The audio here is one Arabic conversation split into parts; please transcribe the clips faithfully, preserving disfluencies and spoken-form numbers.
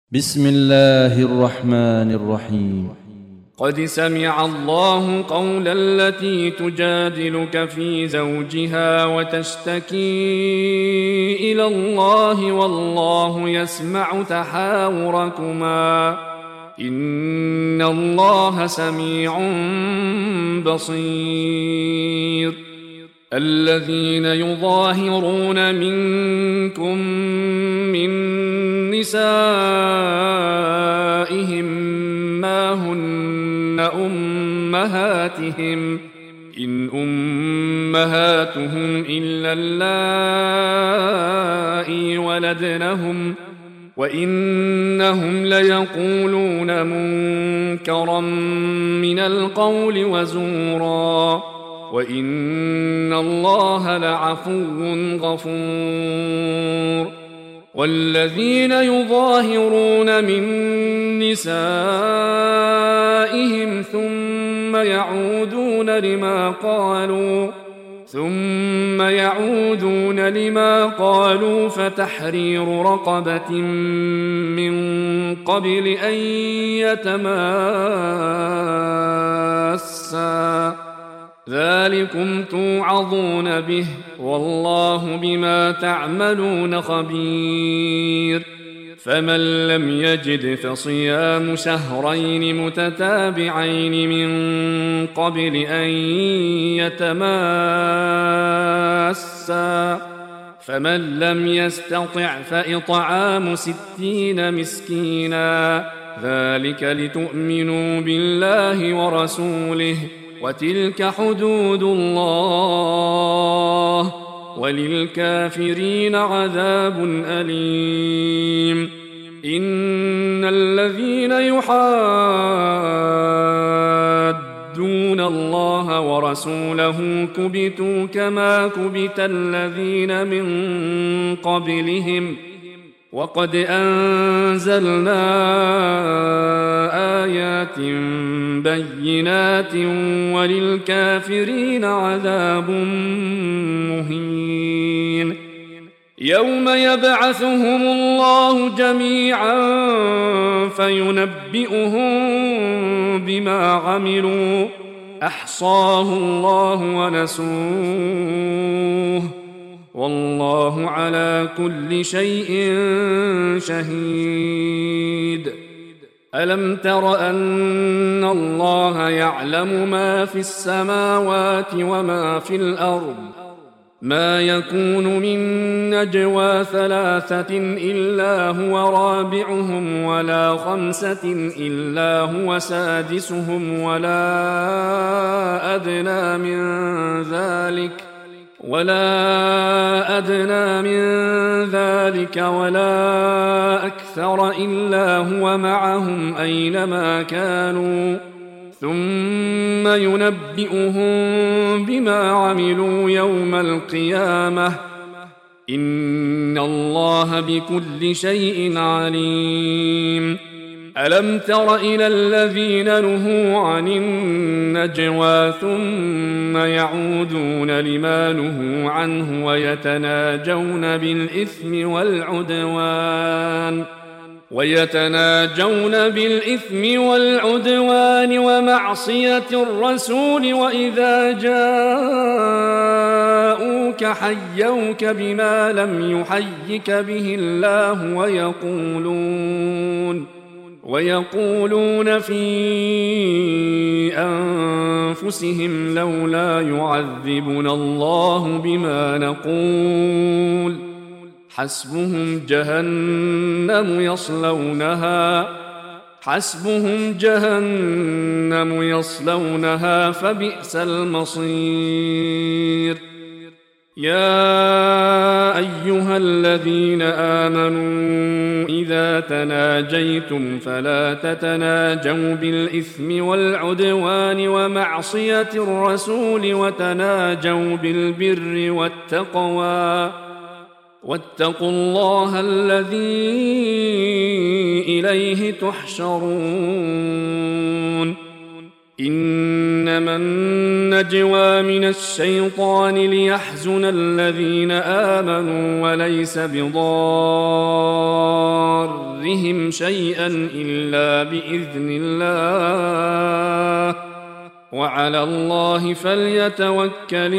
بسم الله الرحمن الرحيم. قد سمع الله قول التي تجادلك في زوجها وتشتكي إلى الله والله يسمع تحاوركما إن الله سميع بصير. الذين يظاهرون منكم من نسائهم ما هن أمهاتهم إن أمهاتهم إلا اللائي ولدنهم وإنهم ليقولون منكرا من القول وزورا وإن الله لعفو غفور. والذين يظاهرون من نسائهم ثم يعودون لما قالوا ثم يعودون لما قالوا فتحرير رقبة من قبل أن يتماسا ذلكم توعظون به والله بما تعملون خبير. فمن لم يجد فصيام شهرين متتابعين من قبل أن يتماسا فمن لم يستطع فإطعام ستين مسكينا ذلك لتؤمنوا بالله ورسوله وتلك حدود الله وللكافرين عذاب أليم. إن الذين يحادون الله ورسوله كبتوا كما كبت الذين من قبلهم وقد أنزلنا آيات بينات وللكافرين عذاب مهين. يوم يبعثهم الله جميعا فينبئهم بما عملوا أحصاه الله ونسوه والله على كل شيء شهيد. ألم تر أن الله يعلم ما في السماوات وما في الأرض ما يكون من نجوى ثلاثة إلا هو رابعهم ولا خمسة إلا هو سادسهم ولا أدنى من ذلك ولا أدنى من ذلك ولا أكثر إلا هو معهم أينما كانوا ثم ينبئهم بما عملوا يوم القيامة إن الله بكل شيء عليم. ألم تر إلى الذين نهوا عن النجوى ثم يعودون لما نهوا عنه ويتناجون بالإثم والعدوان ويتناجون بالإثم والعدوان ومعصية الرسول وإذا جاءوك حيوك بما لم يحيك به الله ويقولون ويقولون في أنفسهم لولا يعذبنا الله بما نقول حسبهم جهنم يصلونها حسبهم جهنم يصلونها فبئس المصير. يا أيها الذين آمنوا إذا تناجيتم فلا تتناجوا بالإثم والعدوان ومعصية الرسول وتناجوا بالبر والتقوى واتقوا الله الذي إليه تحشرون. إنما النجوى من الشيطان ليحزن الذين آمنوا وليس بضار ربهم شيئا إلا بإذن الله وعلى الله فليتوكل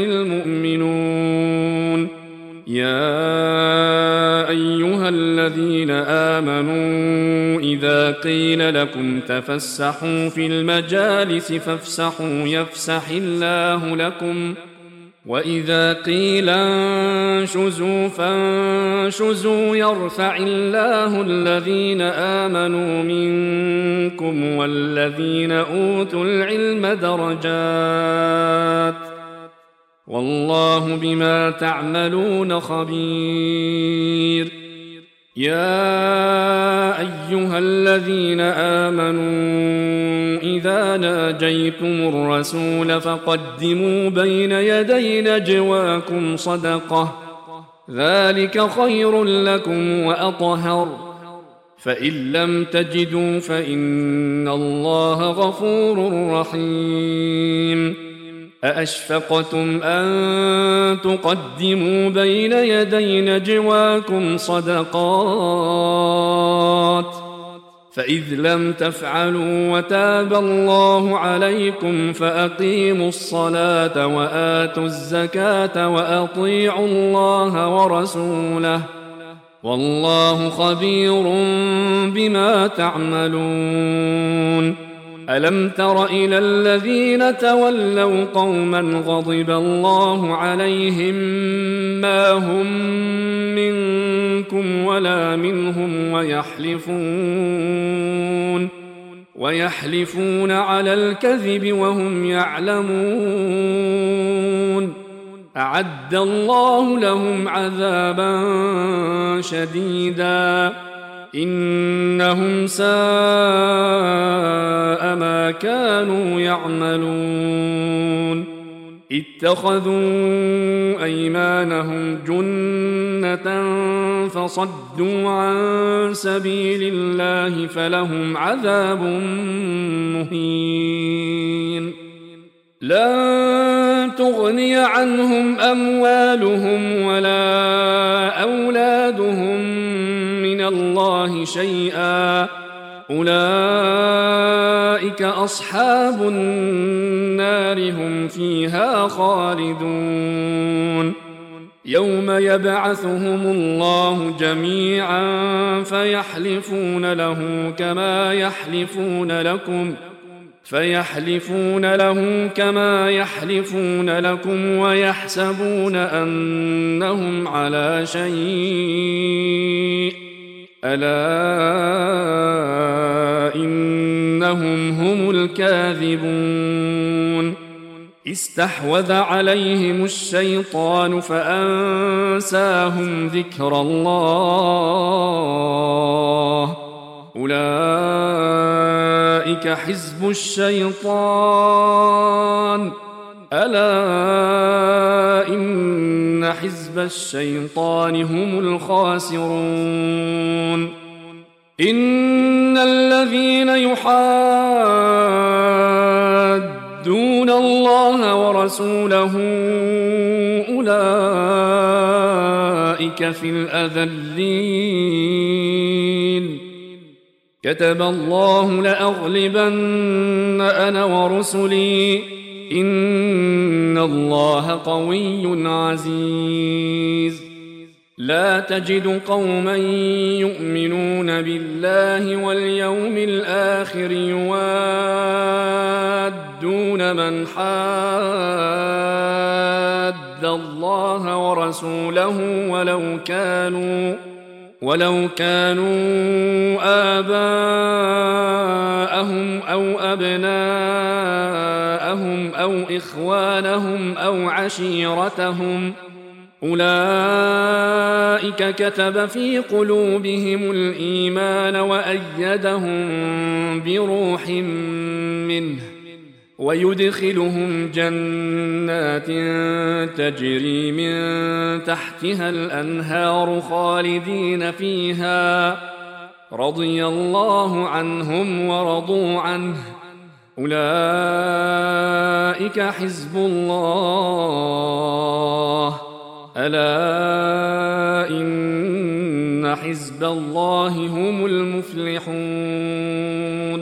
المؤمنون يا أيها الذين آمنوا إذا قيل لكم تفسحوا في المجالس فافسحوا يفسح الله لكم وإذا قيل انشزوا فانشزوا يرفع الله الذين آمنوا منكم والذين أوتوا العلم درجات والله بما تعملون خبير يا أيها الذين آمنوا إذا ناجيتم الرسول فقدموا بين يدي نجواكم صدقة ذلك خير لكم وأطهر فإن لم تجدوا فإن الله غفور رحيم أأشفقتم أن تقدموا بين يدي نجواكم صدقات فإذ لم تفعلوا وتاب الله عليكم فأقيموا الصلاة وآتوا الزكاة وأطيعوا الله ورسوله والله خبير بما تعملون ألم تر إلى الذين تولوا قوما غضب الله عليهم ما هم منكم ولا منهم ويحلفون ويحلفون على الكذب وهم يعلمون أعد الله لهم عذابا شديدا إنهم ساء ما كانوا يعملون اتخذوا أيمانهم جنة فصدوا عن سبيل الله فلهم عذاب مهين لن تغني عنهم أموالهم ولا أولادهم من الله شيئا أولئك أصحاب النار هم فيها خالدون يوم يبعثهم الله جميعا فيحلفون له كما يحلفون لكم فيحلفون له كما يحلفون لكم ويحسبون أنهم على شيء ألا إنهم هم الكاذبون استحوذ عليهم الشيطان فأنساهم ذكر الله أولئك حزب الشيطان ألا إن حزب الشيطان هم الخاسرون إن الذين يحادون الله ورسوله أولئك في الأذلين كتب الله لأغلبن أنا ورسلي إن الله قوي عزيز لا تجد قوما يؤمنون بالله واليوم الآخر يوادون من حاد الله ورسوله ولو كانوا ولو كانوا آباءهم أو أبناءهم أو إخوانهم أو عشيرتهم أولئك كتب في قلوبهم الإيمان وأيدهم بروح منه ويدخلهم جنات تجري من تحتها الأنهار خالدين فيها رضي الله عنهم ورضوا عنه أولئك حزب الله ألا إن حزب وحزب الله هم المفلحون